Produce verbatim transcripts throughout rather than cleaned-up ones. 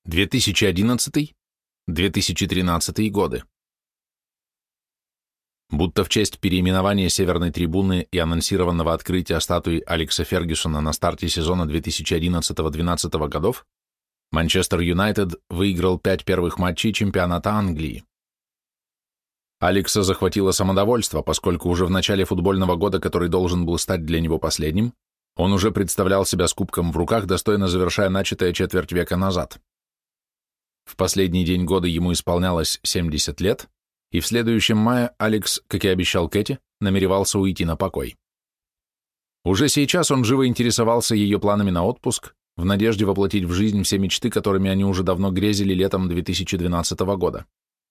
две тысячи одиннадцатый — две тысячи тринадцатый годы. Будто в честь переименования Северной трибуны и анонсированного открытия статуи Алекса Фергюсона на старте сезона две тысячи одиннадцатого-двенадцатого годов, Манчестер Юнайтед выиграл пять первых матчей чемпионата Англии. Алекса захватило самодовольство, поскольку уже в начале футбольного года, который должен был стать для него последним, он уже представлял себя с кубком в руках, достойно завершая начатое четверть века назад. В последний день года ему исполнялось семьдесят лет, и в следующем мае Алекс, как и обещал Кэти, намеревался уйти на покой. Уже сейчас он живо интересовался ее планами на отпуск, в надежде воплотить в жизнь все мечты, которыми они уже давно грезили летом две тысячи двенадцатого года.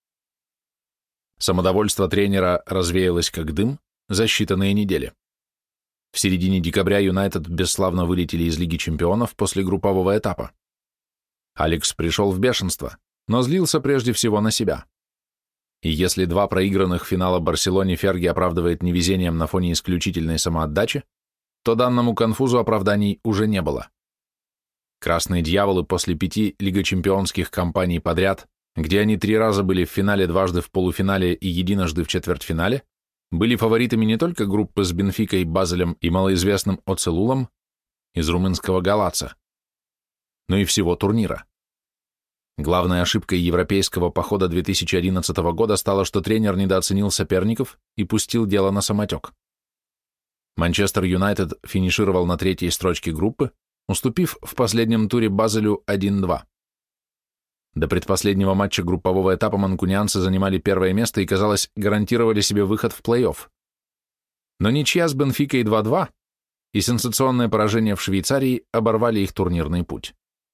Самодовольство тренера развеялось как дым за считанные недели. В середине декабря Юнайтед бесславно вылетели из Лиги чемпионов после группового этапа. Алекс пришел в бешенство, но злился прежде всего на себя. И если два проигранных финала Барселоне Ферги оправдывает невезением на фоне исключительной самоотдачи, то данному конфузу оправданий уже не было. Красные дьяволы после пяти лигочемпионских кампаний подряд, где они три раза были в финале, дважды в полуфинале и единожды в четвертьфинале, были фаворитами не только группы с Бенфикой, Базелем и малоизвестным Оцелулом из румынского Галаца, но и всего турнира. Главной ошибкой европейского похода две тысячи одиннадцатого года стало, что тренер недооценил соперников и пустил дело на самотек. Манчестер Юнайтед финишировал на третьей строчке группы, уступив в последнем туре Базелю один-два. До предпоследнего матча группового этапа манкунианцы занимали первое место и, казалось, гарантировали себе выход в плей-офф. Но ничья с Бенфикой два-два и сенсационное поражение в Швейцарии оборвали их турнирный путь.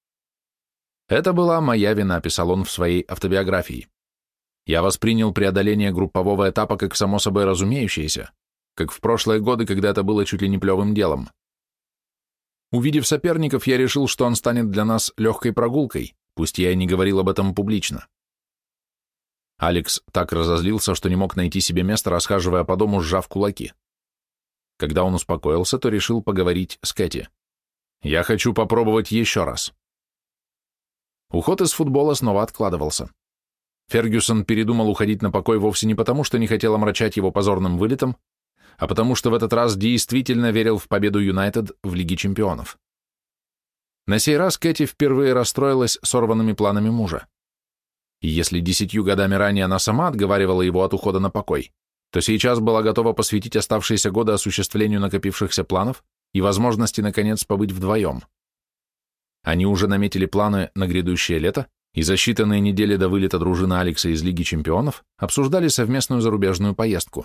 «Это была моя вина», — писал он в своей автобиографии. «Я воспринял преодоление группового этапа как само собой разумеющееся, как в прошлые годы, когда это было чуть ли не плевым делом. Увидев соперников, я решил, что он станет для нас легкой прогулкой, пусть я и не говорил об этом публично». Алекс так разозлился, что не мог найти себе места, расхаживая по дому, сжав кулаки. Когда он успокоился, то решил поговорить с Кэти. «Я хочу попробовать еще раз». Уход из футбола снова откладывался. Фергюсон передумал уходить на покой вовсе не потому, что не хотел омрачать его позорным вылетом, а потому что в этот раз действительно верил в победу Юнайтед в Лиге чемпионов. На сей раз Кэти впервые расстроилась сорванными планами мужа. И если десятью годами ранее она сама отговаривала его от ухода на покой, то сейчас была готова посвятить оставшиеся годы осуществлению накопившихся планов и возможности, наконец, побыть вдвоем. Они уже наметили планы на грядущее лето, и за считанные недели до вылета дружины Алекса из Лиги чемпионов обсуждали совместную зарубежную поездку.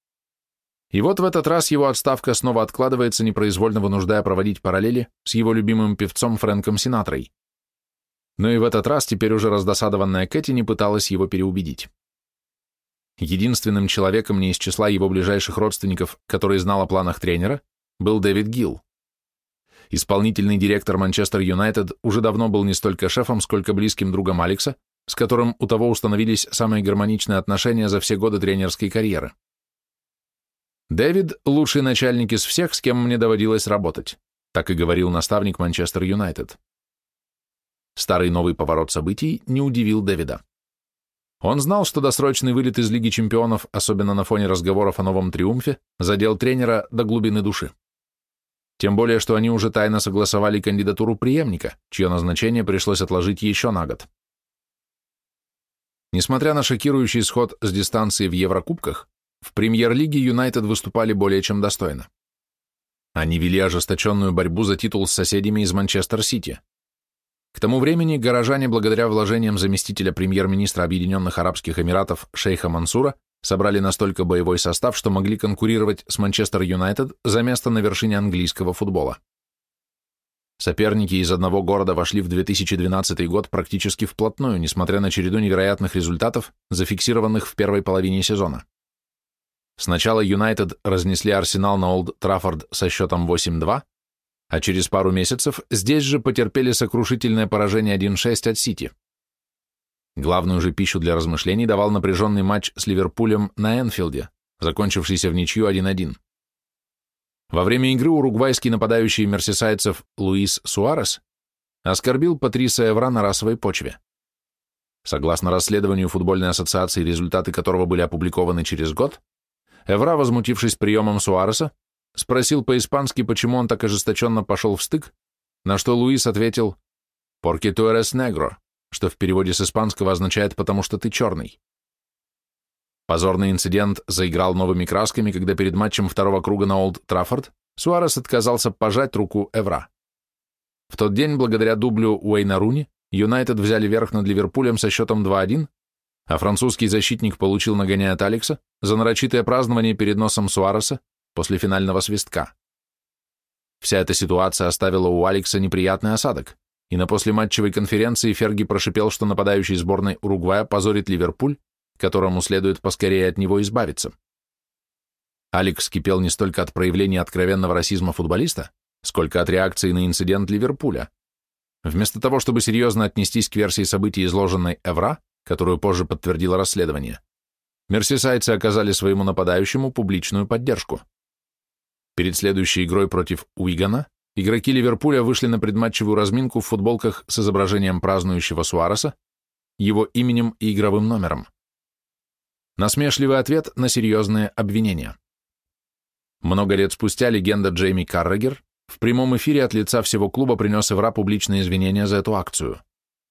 И вот в этот раз его отставка снова откладывается, непроизвольно вынуждая проводить параллели с его любимым певцом Фрэнком Синатрой. Но и в этот раз теперь уже раздосадованная Кэти не пыталась его переубедить. Единственным человеком не из числа его ближайших родственников, который знал о планах тренера, был Дэвид Гилл. Исполнительный директор Манчестер Юнайтед уже давно был не столько шефом, сколько близким другом Алекса, с которым у того установились самые гармоничные отношения за все годы тренерской карьеры. «Дэвид – лучший начальник из всех, с кем мне доводилось работать», так и говорил наставник Манчестер Юнайтед. Старый новый поворот событий не удивил Дэвида. Он знал, что досрочный вылет из Лиги чемпионов, особенно на фоне разговоров о новом триумфе, задел тренера до глубины души. Тем более, что они уже тайно согласовали кандидатуру преемника, чье назначение пришлось отложить еще на год. Несмотря на шокирующий исход с дистанции в Еврокубках, в премьер-лиге Юнайтед выступали более чем достойно. Они вели ожесточенную борьбу за титул с соседями из Манчестер-Сити. К тому времени горожане, благодаря вложениям заместителя премьер-министра Объединенных Арабских Эмиратов шейха Мансура, собрали настолько боевой состав, что могли конкурировать с Манчестер Юнайтед за место на вершине английского футбола. Соперники из одного города вошли в две тысячи двенадцатый год практически вплотную, несмотря на череду невероятных результатов, зафиксированных в первой половине сезона. Сначала Юнайтед разнесли Арсенал на Олд Траффорд со счетом восемь-два, а через пару месяцев здесь же потерпели сокрушительное поражение один-шесть от Сити. Главную же пищу для размышлений давал напряженный матч с Ливерпулем на Энфилде, закончившийся в ничью один-один. Во время игры уругвайский нападающий мерсисайдцев Луис Суарес оскорбил Патриса Эвра на расовой почве. Согласно расследованию футбольной ассоциации, результаты которого были опубликованы через год, Эвра, возмутившись приемом Суареса, спросил по-испански, почему он так ожесточенно пошел в стык, на что Луис ответил «Porque tú eres negro», что в переводе с испанского означает «потому что ты черный». Позорный инцидент заиграл новыми красками, когда перед матчем второго круга на Олд Траффорд Суарес отказался пожать руку Эвра. В тот день, благодаря дублю Уэйна Руни, Юнайтед взяли верх над Ливерпулем со счетом два один, а французский защитник получил нагоняя от Алекса за нарочитое празднование перед носом Суареса после финального свистка. Вся эта ситуация оставила у Алекса неприятный осадок, и на послематчевой конференции Ферги прошипел, что нападающий сборной Уругвая позорит Ливерпуль, которому следует поскорее от него избавиться. Алекс кипел не столько от проявления откровенного расизма футболиста, сколько от реакции на инцидент Ливерпуля. Вместо того, чтобы серьезно отнестись к версии событий, изложенной Эвра, которую позже подтвердило расследование, мерсисайдцы оказали своему нападающему публичную поддержку. Перед следующей игрой против Уигана игроки Ливерпуля вышли на предматчевую разминку в футболках с изображением празднующего Суареса, его именем и игровым номером. Насмешливый ответ на серьезные обвинения. Много лет спустя легенда Джейми Каррагер в прямом эфире от лица всего клуба принес Эвра публичные извинения за эту акцию.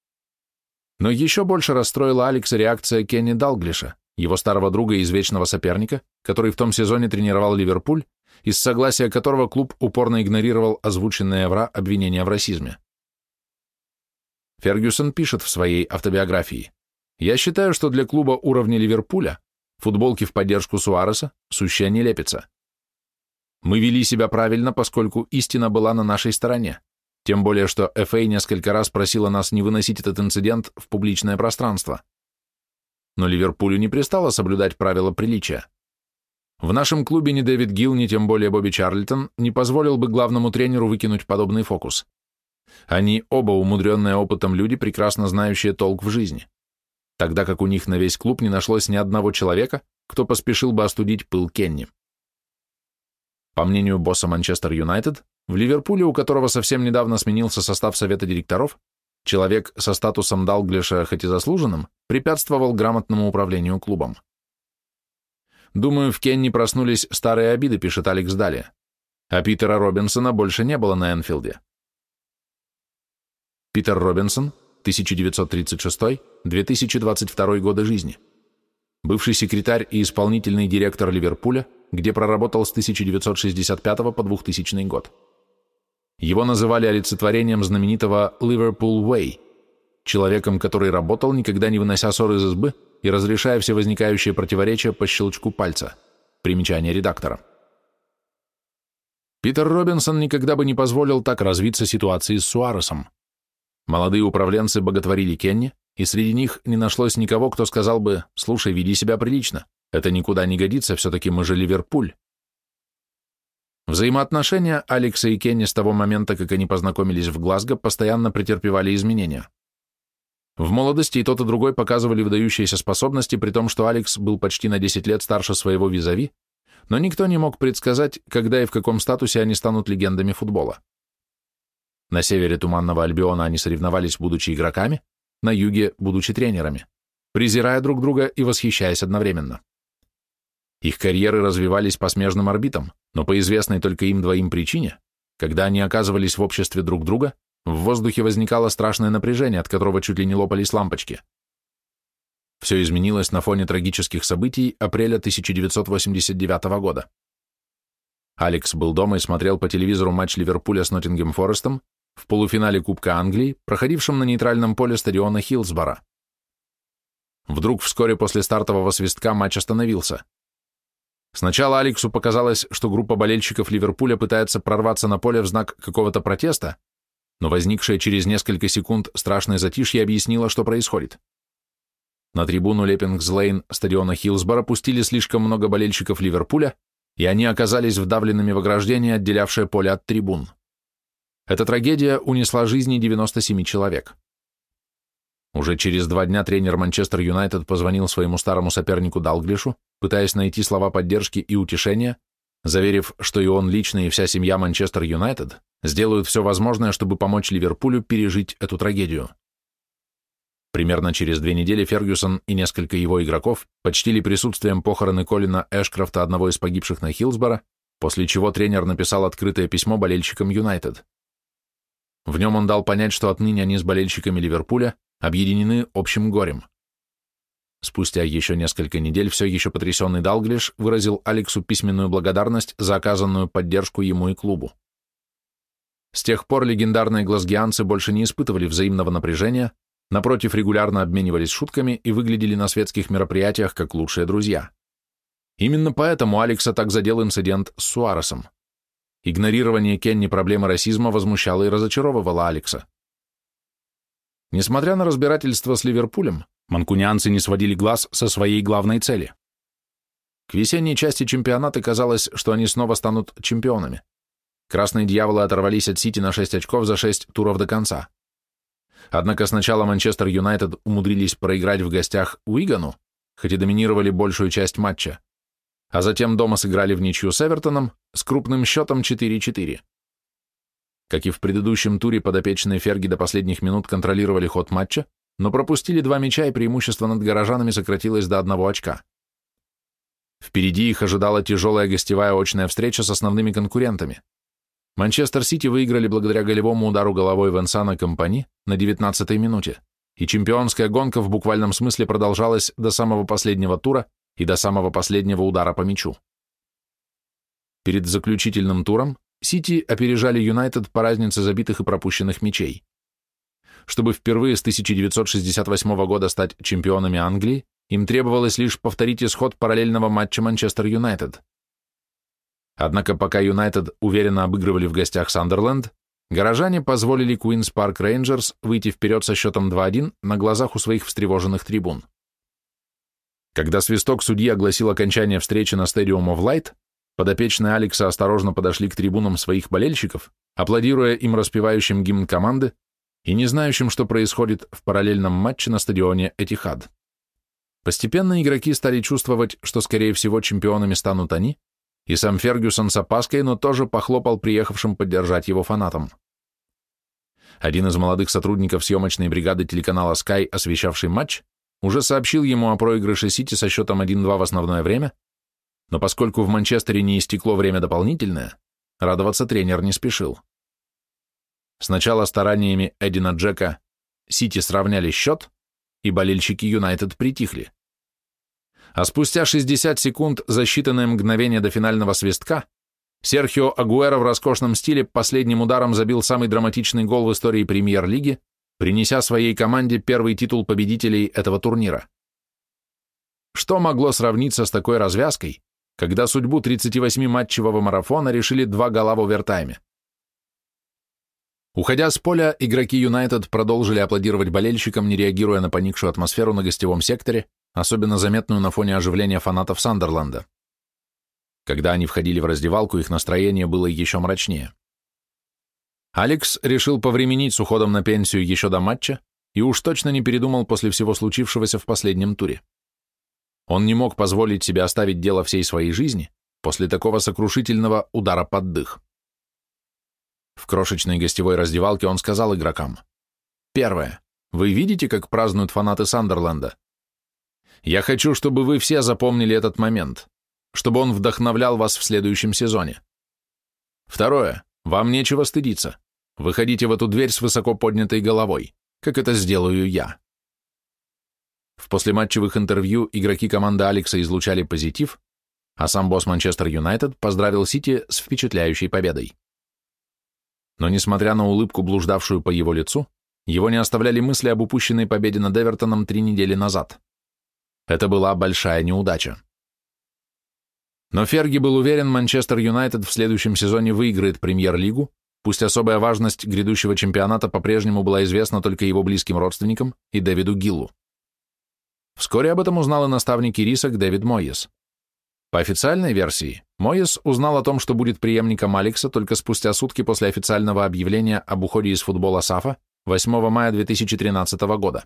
Но еще больше расстроила Алекса реакция Кенни Далглиша, его старого друга и извечного соперника, который в том сезоне тренировал Ливерпуль, из согласия которого клуб упорно игнорировал озвученные Эвра обвинения в расизме. Фергюсон пишет в своей автобиографии: «Я считаю, что для клуба уровня Ливерпуля футболки в поддержку Суареса – сущая нелепица. Мы вели себя правильно, поскольку истина была на нашей стороне, тем более что эф эй несколько раз просила нас не выносить этот инцидент в публичное пространство. Но Ливерпулю не пристало соблюдать правила приличия. В нашем клубе ни Дэвид Гилл, ни тем более Бобби Чарльтон не позволил бы главному тренеру выкинуть подобный фокус. Они оба умудренные опытом люди, прекрасно знающие толк в жизни, тогда как у них на весь клуб не нашлось ни одного человека, кто поспешил бы остудить пыл Кенни». По мнению босса Манчестер Юнайтед, в Ливерпуле, у которого совсем недавно сменился состав совета директоров, человек со статусом Далглиша, хоть и заслуженным, препятствовал грамотному управлению клубом. «Думаю, в Кенни проснулись старые обиды», пишет Алекс далее, а Питера Робинсона больше не было на Энфилде. Питер Робинсон, тысяча девятьсот тридцать шестой — две тысячи двадцать второй годы жизни. Бывший секретарь и исполнительный директор Ливерпуля, где проработал с тысяча девятьсот шестьдесят пятого по двухтысячный год. Его называли олицетворением знаменитого Liverpool Way, человеком, который работал, никогда не вынося ссор из избы и разрешая все возникающие противоречия по щелчку пальца. Примечание редактора. Питер Робинсон никогда бы не позволил так развиться ситуации с Суаресом. Молодые управленцы боготворили Кенни, и среди них не нашлось никого, кто сказал бы: «Слушай, веди себя прилично, это никуда не годится, все-таки мы же Ливерпуль». Взаимоотношения Алекса и Кенни с того момента, как они познакомились в Глазго, постоянно претерпевали изменения. В молодости и тот, и другой показывали выдающиеся способности, при том, что Алекс был почти на десять лет старше своего визави, но никто не мог предсказать, когда и в каком статусе они станут легендами футбола. На севере Туманного Альбиона они соревновались, будучи игроками, на юге, будучи тренерами, презирая друг друга и восхищаясь одновременно. Их карьеры развивались по смежным орбитам, но по известной только им двоим причине, когда они оказывались в обществе друг друга, в воздухе возникало страшное напряжение, от которого чуть ли не лопались лампочки. Все изменилось на фоне трагических событий апреля тысяча девятьсот восемьдесят девятого года. Алекс был дома и смотрел по телевизору матч Ливерпуля с Ноттингем Форестом в полуфинале Кубка Англии, проходившем на нейтральном поле стадиона Хиллсборо. Вдруг вскоре после стартового свистка матч остановился. Сначала Алексу показалось, что группа болельщиков Ливерпуля пытается прорваться на поле в знак какого-то протеста, но возникшее через несколько секунд страшное затишье объяснило, что происходит. На трибуну Леппингс-Лейн стадиона Хиллсборо пустили слишком много болельщиков Ливерпуля, и они оказались вдавленными в ограждение, отделявшее поле от трибун. Эта трагедия унесла жизни девяноста семи человек. Уже через два дня тренер Манчестер Юнайтед позвонил своему старому сопернику Далглишу, пытаясь найти слова поддержки и утешения, заверив, что и он лично, и вся семья Манчестер Юнайтед сделают все возможное, чтобы помочь Ливерпулю пережить эту трагедию. Примерно через две недели Фергюсон и несколько его игроков почтили присутствием похороны Колина Эшкрофта, одного из погибших на Хиллсборо, после чего тренер написал открытое письмо болельщикам Юнайтед. В нем он дал понять, что отныне они с болельщиками Ливерпуля объединены общим горем. Спустя еще несколько недель все еще потрясенный Далглиш выразил Алексу письменную благодарность за оказанную поддержку ему и клубу. С тех пор легендарные глазгианцы больше не испытывали взаимного напряжения, напротив, регулярно обменивались шутками и выглядели на светских мероприятиях как лучшие друзья. Именно поэтому Алекса так задел инцидент с Суаресом. Игнорирование Кенни проблемы расизма возмущало и разочаровывало Алекса. Несмотря на разбирательство с Ливерпулем, манкунианцы не сводили глаз со своей главной цели. К весенней части чемпионата казалось, что они снова станут чемпионами. Красные дьяволы оторвались от Сити на шесть очков за шесть туров до конца. Однако сначала Манчестер Юнайтед умудрились проиграть в гостях Уигану, хоть и доминировали большую часть матча, а затем дома сыграли в ничью с Эвертоном с крупным счетом четыре-четыре. Как и в предыдущем туре, подопечные Ферги до последних минут контролировали ход матча, но пропустили два мяча, и преимущество над горожанами сократилось до одного очка. Впереди их ожидала тяжелая гостевая очная встреча с основными конкурентами. Манчестер Сити выиграли благодаря голевому удару головой Венсана Компани на девятнадцатой минуте, и чемпионская гонка в буквальном смысле продолжалась до самого последнего тура и до самого последнего удара по мячу. Перед заключительным туром Сити опережали Юнайтед по разнице забитых и пропущенных мячей. Чтобы впервые с тысяча девятьсот шестьдесят восьмого года стать чемпионами Англии, им требовалось лишь повторить исход параллельного матча Манчестер Юнайтед. Однако пока Юнайтед уверенно обыгрывали в гостях Сандерленд, горожане позволили Куинс Парк Рейнджерс выйти вперед со счетом два-один на глазах у своих встревоженных трибун. Когда свисток судьи огласил окончание встречи на Stadium of Light, подопечные Алекса осторожно подошли к трибунам своих болельщиков, аплодируя им распевающим гимн команды и не знающим, что происходит в параллельном матче на стадионе Этихад. Постепенно игроки стали чувствовать, что, скорее всего, чемпионами станут они, и сам Фергюсон с опаской, но тоже похлопал приехавшим поддержать его фанатам. Один из молодых сотрудников съемочной бригады телеканала Sky, освещавший матч, уже сообщил ему о проигрыше Сити со счетом один-два в основное время, но поскольку в Манчестере не истекло время дополнительное, радоваться тренер не спешил. Сначала стараниями Эдина Джека Сити сравняли счет, и болельщики Юнайтед притихли. А спустя шестьдесят секунд за считанные мгновения до финального свистка Серхио Агуэро в роскошном стиле последним ударом забил самый драматичный гол в истории Премьер-лиги, принеся своей команде первый титул победителей этого турнира. Что могло сравниться с такой развязкой, когда судьбу тридцативосьмиматчевого марафона решили два гола в овертайме? Уходя с поля, игроки Юнайтед продолжили аплодировать болельщикам, не реагируя на поникшую атмосферу на гостевом секторе, особенно заметную на фоне оживления фанатов Сандерленда. Когда они входили в раздевалку, их настроение было еще мрачнее. Алекс решил повременить с уходом на пенсию еще до матча и уж точно не передумал после всего случившегося в последнем туре. Он не мог позволить себе оставить дело всей своей жизни после такого сокрушительного удара под дых. В крошечной гостевой раздевалке он сказал игрокам: «Первое. Вы видите, как празднуют фанаты Сандерленда? Я хочу, чтобы вы все запомнили этот момент, чтобы он вдохновлял вас в следующем сезоне. Второе. Вам нечего стыдиться. Выходите в эту дверь с высоко поднятой головой, как это сделаю я». В послематчевых интервью игроки команды Алекса излучали позитив, а сам босс Манчестер Юнайтед поздравил Сити с впечатляющей победой. Но, несмотря на улыбку, блуждавшую по его лицу, его не оставляли мысли об упущенной победе над Эвертоном три недели назад. Это была большая неудача. Но Ферги был уверен, Манчестер Юнайтед в следующем сезоне выиграет Премьер-лигу, пусть особая важность грядущего чемпионата по-прежнему была известна только его близким родственникам и Дэвиду Гиллу. Вскоре об этом узнал и наставник Ирисок Дэвид Мойес. По официальной версии, Мойес узнал о том, что будет преемником Алекса только спустя сутки после официального объявления об уходе из футбола САФа восьмого мая две тысячи тринадцатого года.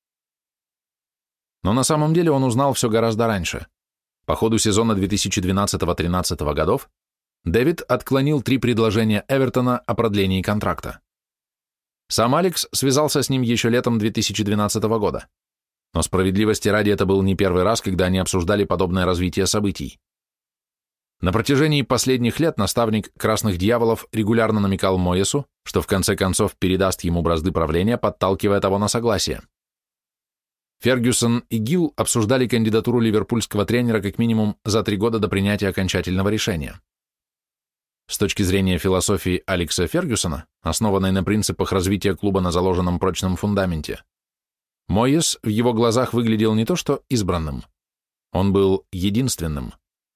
Но на самом деле он узнал все гораздо раньше. По ходу сезона две тысячи двенадцатого-тринадцатого годов Дэвид отклонил три предложения Эвертона о продлении контракта. Сам Алекс связался с ним еще летом две тысячи двенадцатого года. Но справедливости ради это был не первый раз, когда они обсуждали подобное развитие событий. На протяжении последних лет наставник «Красных дьяволов» регулярно намекал Моесу, что в конце концов передаст ему бразды правления, подталкивая того на согласие. Фергюсон и Гилл обсуждали кандидатуру ливерпульского тренера как минимум за три года до принятия окончательного решения. С точки зрения философии Алекса Фергюсона, основанной на принципах развития клуба на заложенном прочном фундаменте, Моес в его глазах выглядел не то что избранным, он был единственным.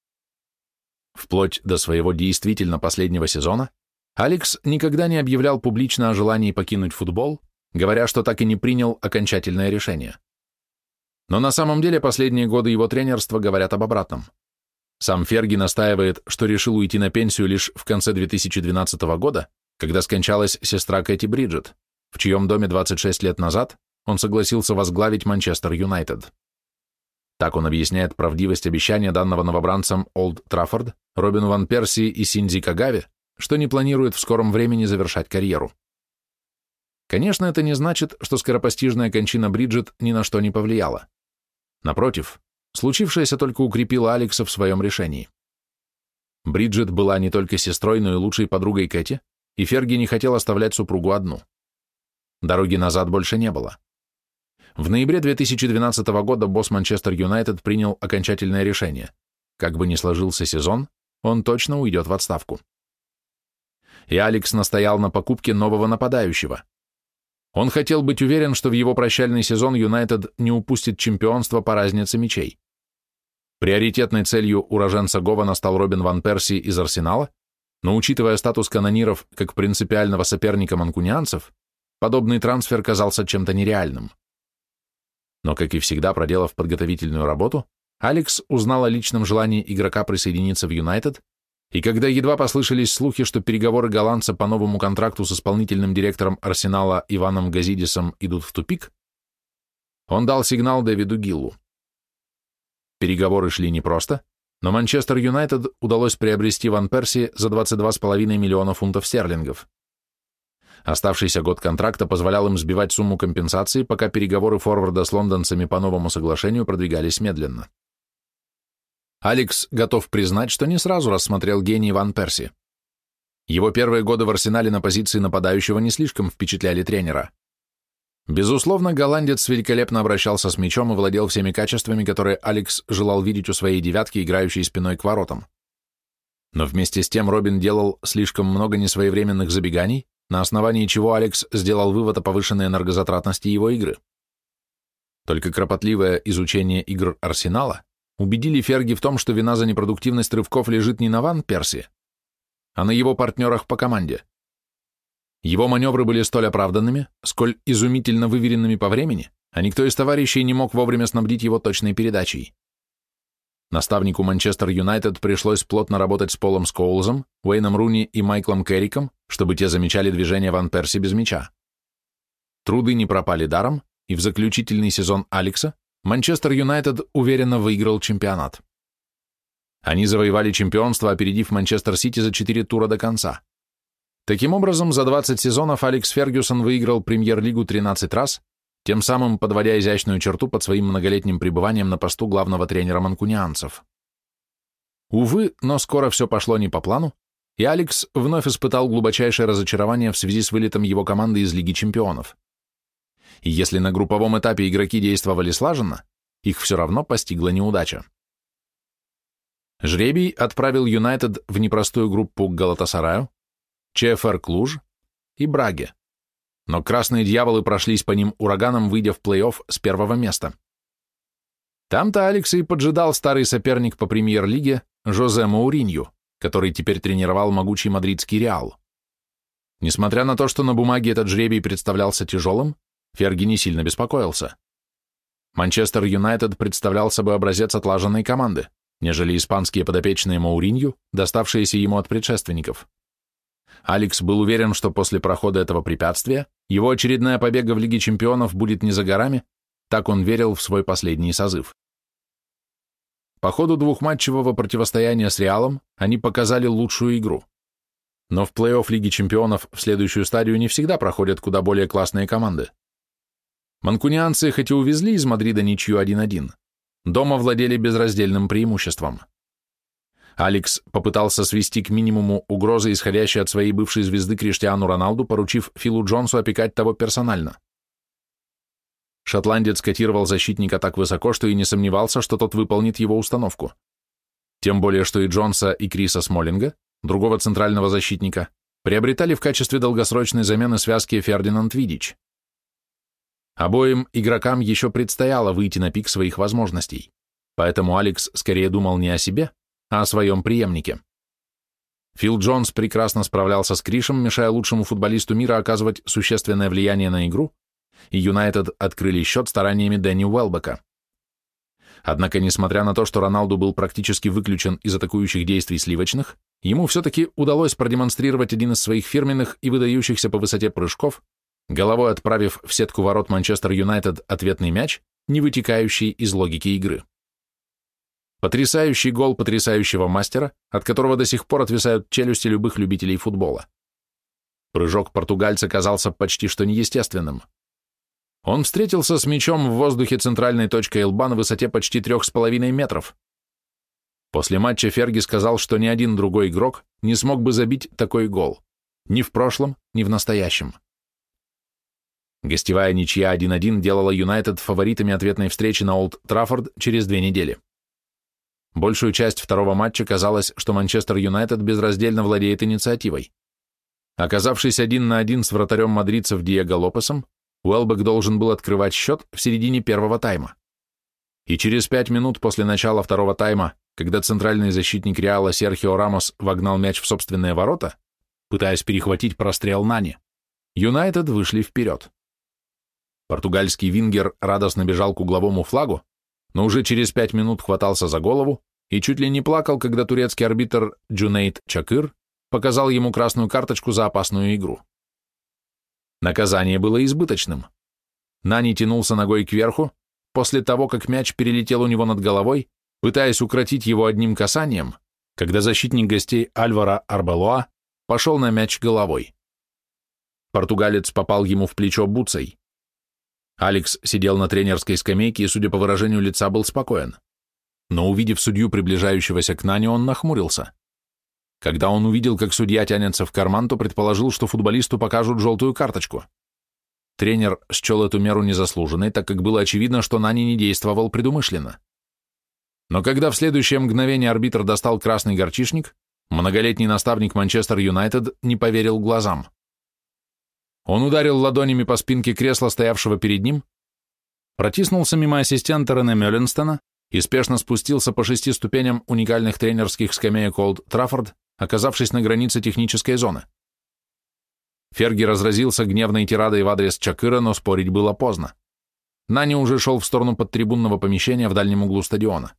Вплоть до своего действительно последнего сезона Алекс никогда не объявлял публично о желании покинуть футбол, говоря, что так и не принял окончательное решение. Но на самом деле последние годы его тренерства говорят об обратном. Сам Ферги настаивает, что решил уйти на пенсию лишь в конце две тысячи двенадцатого года, когда скончалась сестра Кэти Бриджет, в чьем доме двадцать шесть лет назад он согласился возглавить Манчестер Юнайтед. Так он объясняет правдивость обещания данного новобранцам Олд Траффорд, Робину ван Перси и Синдзи Кагаве, что не планирует в скором времени завершать карьеру. Конечно, это не значит, что скоропостижная кончина Бриджет ни на что не повлияла. Напротив, случившееся только укрепило Алекса в своем решении. Бриджет была не только сестрой, но и лучшей подругой Кэти, и Ферги не хотел оставлять супругу одну. Дороги назад больше не было. В ноябре две тысячи двенадцатого года босс Манчестер Юнайтед принял окончательное решение. Как бы ни сложился сезон, он точно уйдет в отставку. И Алекс настоял на покупке нового нападающего. Он хотел быть уверен, что в его прощальный сезон Юнайтед не упустит чемпионство по разнице мячей. Приоритетной целью уроженца Гована стал Робин ван Перси из Арсенала, но учитывая статус канониров как принципиального соперника манкунианцев, подобный трансфер казался чем-то нереальным. Но, как и всегда, проделав подготовительную работу, Алекс узнал о личном желании игрока присоединиться в Юнайтед, и когда едва послышались слухи, что переговоры голландца по новому контракту с исполнительным директором Арсенала Иваном Газидисом идут в тупик, он дал сигнал Дэвиду Гиллу. Переговоры шли непросто, но Манчестер Юнайтед удалось приобрести Ван Перси за двадцать два с половиной миллиона фунтов стерлингов. Оставшийся год контракта позволял им сбивать сумму компенсации, пока переговоры форварда с лондонцами по новому соглашению продвигались медленно. Алекс готов признать, что не сразу рассмотрел гений Ван Перси. Его первые годы в Арсенале на позиции нападающего не слишком впечатляли тренера. Безусловно, голландец великолепно обращался с мячом и владел всеми качествами, которые Алекс желал видеть у своей девятки, играющей спиной к воротам. Но вместе с тем Робин делал слишком много несвоевременных забеганий, на основании чего Алекс сделал вывод о повышенной энергозатратности его игры. Только кропотливое изучение игр Арсенала убедили Ферги в том, что вина за непродуктивность рывков лежит не на Ван Перси, а на его партнерах по команде. Его маневры были столь оправданными, сколь изумительно выверенными по времени, а никто из товарищей не мог вовремя снабдить его точной передачей. Наставнику Манчестер Юнайтед пришлось плотно работать с Полом Скоулзом, Уэйном Руни и Майклом Керриком, чтобы те замечали движение Ван Перси без мяча. Труды не пропали даром, и в заключительный сезон Алекса Манчестер Юнайтед уверенно выиграл чемпионат. Они завоевали чемпионство, опередив Манчестер Сити за четыре тура до конца. Таким образом, за двадцать сезонов Алекс Фергюсон выиграл премьер-лигу тринадцать раз, тем самым подводя изящную черту под своим многолетним пребыванием на посту главного тренера манкунианцев. Увы, но скоро все пошло не по плану, и Алекс вновь испытал глубочайшее разочарование в связи с вылетом его команды из Лиги чемпионов. И если на групповом этапе игроки действовали слаженно, их все равно постигла неудача. Жребий отправил Юнайтед в непростую группу к Галатасараю, ЧФР Клуж и Браге. Но красные дьяволы прошлись по ним ураганом, выйдя в плей-офф с первого места. Там-то Алекса и поджидал старый соперник по премьер-лиге Жозе Моуринью, который теперь тренировал могучий мадридский Реал. Несмотря на то, что на бумаге этот жребий представлялся тяжелым, Ферги не сильно беспокоился. Манчестер Юнайтед представлял собой образец отлаженной команды, нежели испанские подопечные Моуринью, доставшиеся ему от предшественников. Алекс был уверен, что после прохода этого препятствия его очередная победа в Лиге чемпионов будет не за горами, так он верил в свой последний созыв. По ходу двухматчевого противостояния с Реалом они показали лучшую игру. Но в плей-офф Лиги Чемпионов в следующую стадию не всегда проходят куда более классные команды. Манкунианцы хоть и увезли из Мадрида ничью один-один, дома владели безраздельным преимуществом. Алекс попытался свести к минимуму угрозы, исходящие от своей бывшей звезды Криштиану Роналду, поручив Филу Джонсу опекать того персонально. Шотландец котировал защитника так высоко, что и не сомневался, что тот выполнит его установку. Тем более, что и Джонса, и Криса Смолинга, другого центрального защитника, приобретали в качестве долгосрочной замены связки Фердинанд Видич. Обоим игрокам еще предстояло выйти на пик своих возможностей, поэтому Алекс скорее думал не о себе, а о своем преемнике. Фил Джонс прекрасно справлялся с Кришем, мешая лучшему футболисту мира оказывать существенное влияние на игру, и Юнайтед открыли счет стараниями Дэнни Уэлбека. Однако, несмотря на то, что Роналду был практически выключен из атакующих действий сливочных, ему все-таки удалось продемонстрировать один из своих фирменных и выдающихся по высоте прыжков, головой отправив в сетку ворот Манчестер Юнайтед ответный мяч, не вытекающий из логики игры. Потрясающий гол потрясающего мастера, от которого до сих пор отвисают челюсти любых любителей футбола. Прыжок португальца казался почти что неестественным. Он встретился с мячом в воздухе центральной точкой лба на высоте почти трех с половиной метров. После матча Ферги сказал, что ни один другой игрок не смог бы забить такой гол. Ни в прошлом, ни в настоящем. Гостевая ничья один-один делала Юнайтед фаворитами ответной встречи на Олд Траффорд через две недели. Большую часть второго матча казалось, что Манчестер Юнайтед безраздельно владеет инициативой. Оказавшись один на один с вратарем мадридцев Диего Лопесом, Уэлбек должен был открывать счет в середине первого тайма. И через пять минут после начала второго тайма, когда центральный защитник Реала Серхио Рамос вогнал мяч в собственные ворота, пытаясь перехватить прострел Нани, Юнайтед вышли вперед. Португальский вингер радостно бежал к угловому флагу, но уже через пять минут хватался за голову и чуть ли не плакал, когда турецкий арбитр Джунейд Чакыр показал ему красную карточку за опасную игру. Наказание было избыточным. Нани тянулся ногой кверху, после того, как мяч перелетел у него над головой, пытаясь укротить его одним касанием, когда защитник гостей Альваро Арбелоа пошел на мяч головой. Португалец попал ему в плечо буцей. Алекс сидел на тренерской скамейке и, судя по выражению лица, был спокоен. Но, увидев судью, приближающегося к Нани, он нахмурился. Когда он увидел, как судья тянется в карман, то предположил, что футболисту покажут желтую карточку. Тренер счел эту меру незаслуженной, так как было очевидно, что Нани не действовал предумышленно. Но когда в следующее мгновение арбитр достал красный горчишник, многолетний наставник Манчестер Юнайтед не поверил глазам. Он ударил ладонями по спинке кресла, стоявшего перед ним, протиснулся мимо ассистента Рене Мёлленстона и спешно спустился по шести ступеням уникальных тренерских скамеек Олд Траффорд, оказавшись на границе технической зоны. Ферги разразился гневной тирадой в адрес Чакыра, но спорить было поздно. Нани уже шел в сторону подтрибунного помещения в дальнем углу стадиона.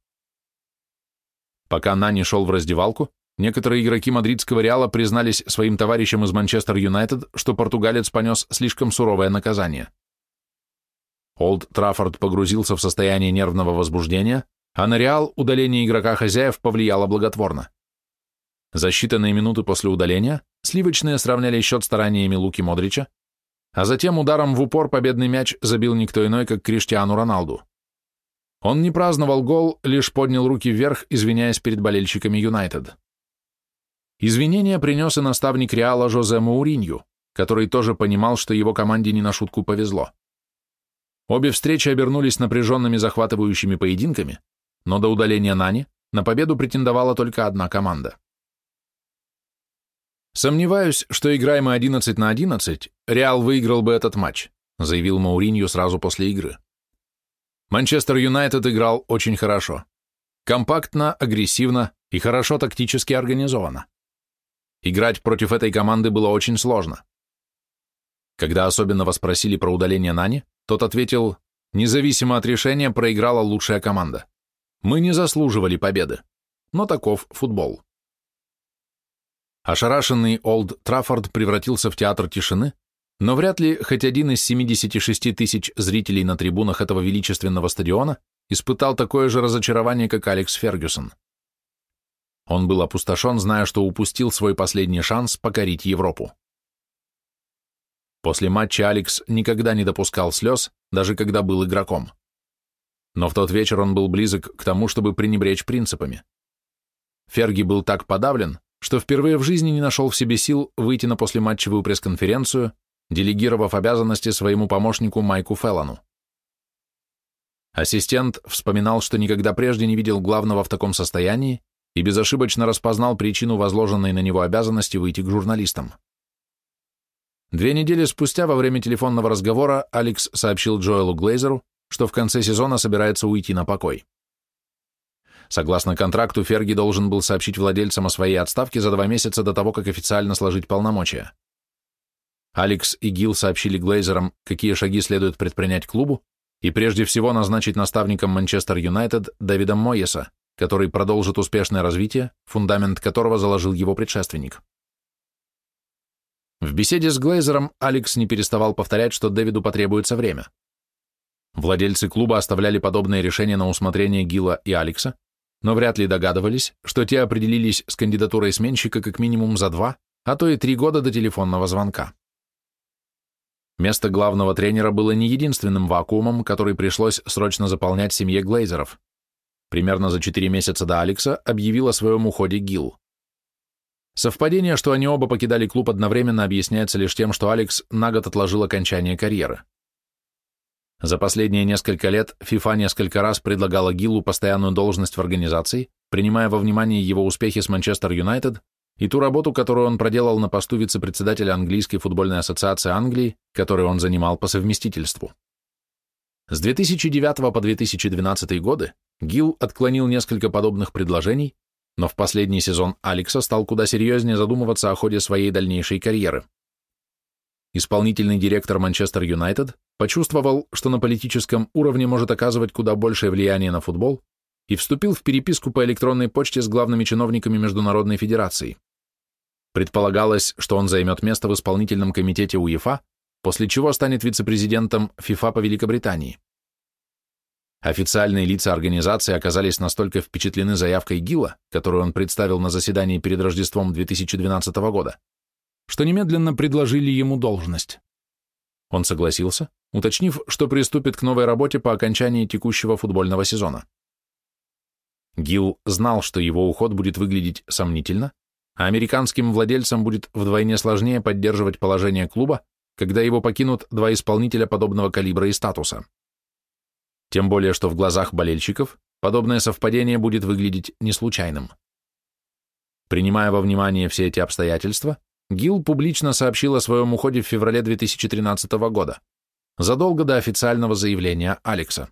Пока Нани шел в раздевалку, некоторые игроки мадридского Реала признались своим товарищам из Манчестер Юнайтед, что португалец понес слишком суровое наказание. Олд Траффорд погрузился в состояние нервного возбуждения, а на Реал удаление игрока хозяев повлияло благотворно. За считанные минуты после удаления сливочные сравняли счет стараниями Луки Модрича, а затем ударом в упор победный мяч забил никто иной, как Криштиану Роналду. Он не праздновал гол, лишь поднял руки вверх, извиняясь перед болельщиками Юнайтед. Извинения принес и наставник Реала Жозе Моуринью, который тоже понимал, что его команде не на шутку повезло. Обе встречи обернулись напряженными захватывающими поединками, но до удаления Нани на победу претендовала только одна команда. «Сомневаюсь, что, играем мы одиннадцать на одиннадцать, Реал выиграл бы этот матч», заявил Моуринью сразу после игры. Манчестер Юнайтед играл очень хорошо. Компактно, агрессивно и хорошо тактически организовано. Играть против этой команды было очень сложно. Когда особенно спросили про удаление Нани, тот ответил: независимо от решения проиграла лучшая команда. Мы не заслуживали победы, но таков футбол. Ошарашенный Олд Траффорд превратился в театр тишины, но вряд ли хоть один из семидесяти шести тысяч зрителей на трибунах этого величественного стадиона испытал такое же разочарование, как Алекс Фергюсон. Он был опустошен, зная, что упустил свой последний шанс покорить Европу. После матча Алекс никогда не допускал слез, даже когда был игроком. Но в тот вечер он был близок к тому, чтобы пренебречь принципами. Ферги был так подавлен, что впервые в жизни не нашел в себе сил выйти на послематчевую пресс-конференцию, делегировав обязанности своему помощнику Майку Феллону. Ассистент вспоминал, что никогда прежде не видел главного в таком состоянии и безошибочно распознал причину возложенной на него обязанности выйти к журналистам. Две недели спустя во время телефонного разговора Алекс сообщил Джоэлу Глейзеру, что в конце сезона собирается уйти на покой. Согласно контракту, Ферги должен был сообщить владельцам о своей отставке за два месяца до того, как официально сложить полномочия. Алекс и Гилл сообщили Глейзерам, какие шаги следует предпринять клубу, и прежде всего назначить наставником Манчестер Юнайтед Дэвида Мойеса, который продолжит успешное развитие, фундамент которого заложил его предшественник. В беседе с Глейзером Алекс не переставал повторять, что Дэвиду потребуется время. Владельцы клуба оставляли подобные решения на усмотрение Гилла и Алекса, но вряд ли догадывались, что те определились с кандидатурой сменщика как минимум за два, а то и три года до телефонного звонка. Место главного тренера было не единственным вакуумом, который пришлось срочно заполнять семье Глейзеров. Примерно за четыре месяца до Алекса объявил о своем уходе Гилл. Совпадение, что они оба покидали клуб одновременно, объясняется лишь тем, что Алекс на год отложил окончание карьеры. За последние несколько лет ФИФА несколько раз предлагала Гиллу постоянную должность в организации, принимая во внимание его успехи с Манчестер Юнайтед и ту работу, которую он проделал на посту вице-председателя Английской футбольной ассоциации Англии, которую он занимал по совместительству. С две тысячи девятого по две тысячи двенадцатый годы Гилл отклонил несколько подобных предложений, но в последний сезон Алекса стал куда серьезнее задумываться о ходе своей дальнейшей карьеры. Исполнительный директор Манчестер Юнайтед почувствовал, что на политическом уровне может оказывать куда большее влияние на футбол, и вступил в переписку по электронной почте с главными чиновниками Международной Федерации. Предполагалось, что он займет место в исполнительном комитете УЕФА, после чего станет вице-президентом ФИФА по Великобритании. Официальные лица организации оказались настолько впечатлены заявкой Гилла, которую он представил на заседании перед Рождеством две тысячи двенадцатого года, что немедленно предложили ему должность. Он согласился, уточнив, что приступит к новой работе по окончании текущего футбольного сезона. Гилл знал, что его уход будет выглядеть сомнительно, а американским владельцам будет вдвойне сложнее поддерживать положение клуба, когда его покинут два исполнителя подобного калибра и статуса. Тем более, что в глазах болельщиков подобное совпадение будет выглядеть неслучайным. Принимая во внимание все эти обстоятельства, Гилл публично сообщил о своем уходе в феврале две тысячи тринадцатого года, задолго до официального заявления Алекса.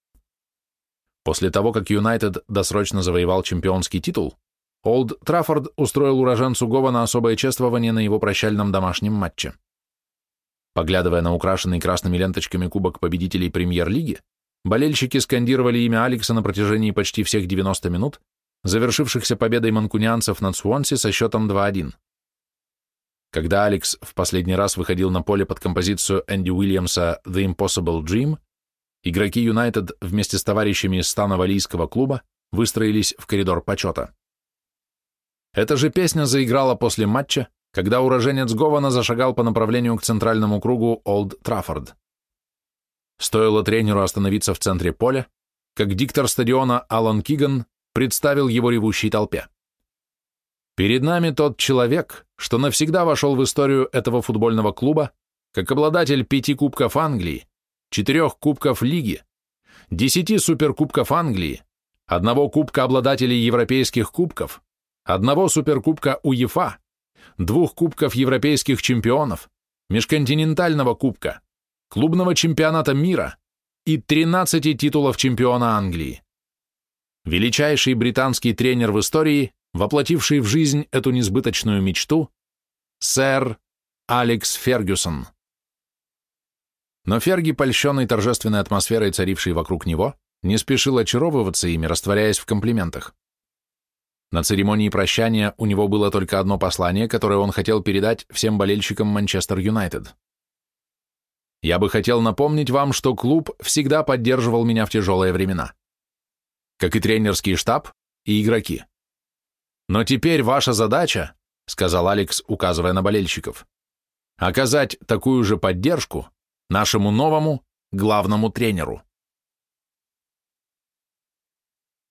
После того, как Юнайтед досрочно завоевал чемпионский титул, Олд Траффорд устроил уроженцу Гована особое чествование на его прощальном домашнем матче. Поглядывая на украшенный красными ленточками кубок победителей премьер-лиги, болельщики скандировали имя Алекса на протяжении почти всех девяноста минут, завершившихся победой манкунианцев над Суонси со счетом два один. Когда Алекс в последний раз выходил на поле под композицию Энди Уильямса «The Impossible Dream», игроки Юнайтед вместе с товарищами из стана валлийского клуба выстроились в коридор почета. Эта же песня заиграла после матча, когда уроженец Гована зашагал по направлению к центральному кругу Олд Траффорд. Стоило тренеру остановиться в центре поля, как диктор стадиона Алан Киган представил его ревущей толпе. Перед нами тот человек, что навсегда вошел в историю этого футбольного клуба, как обладатель пяти кубков Англии, четырех кубков Лиги, десяти суперкубков Англии, одного кубка обладателей европейских кубков, одного суперкубка УЕФА, двух кубков европейских чемпионов, межконтинентального кубка, клубного чемпионата мира и тринадцати титулов чемпиона Англии. Величайший британский тренер в истории, воплотивший в жизнь эту несбыточную мечту, сэр Алекс Фергюсон. Но Ферги, польщенный торжественной атмосферой, царившей вокруг него, не спешил очаровываться ими, растворяясь в комплиментах. На церемонии прощания у него было только одно послание, которое он хотел передать всем болельщикам Манчестер Юнайтед. «Я бы хотел напомнить вам, что клуб всегда поддерживал меня в тяжелые времена. как и тренерский штаб и игроки. Но теперь ваша задача, сказал Алекс, указывая на болельщиков, оказать такую же поддержку нашему новому главному тренеру.